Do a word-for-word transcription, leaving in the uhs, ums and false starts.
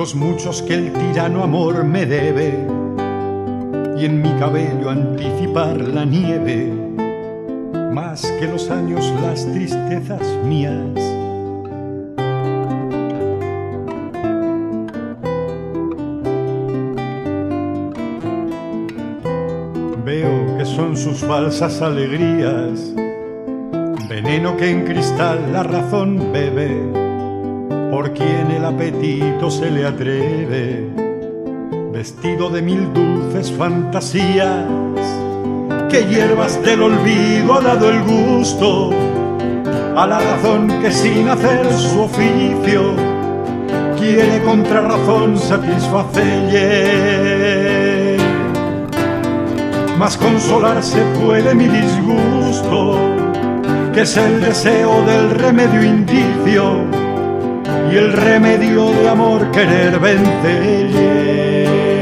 los muchos que el tirano amor me debe, y en mi cabello anticipar la nieve, más que los años las tristezas mías. Veo que son sus falsas alegrías, veneno que en cristal la razón bebe, por quien el apetito se le atreve, vestido de mil dulces fantasías, que hierbas del olvido ha dado el gusto a la razón que sin hacer su oficio quiere contra razón satisfacelle. Mas consolarse puede mi disgusto, que es el deseo del remedio indicio, y el remedio de amor querer vencerle.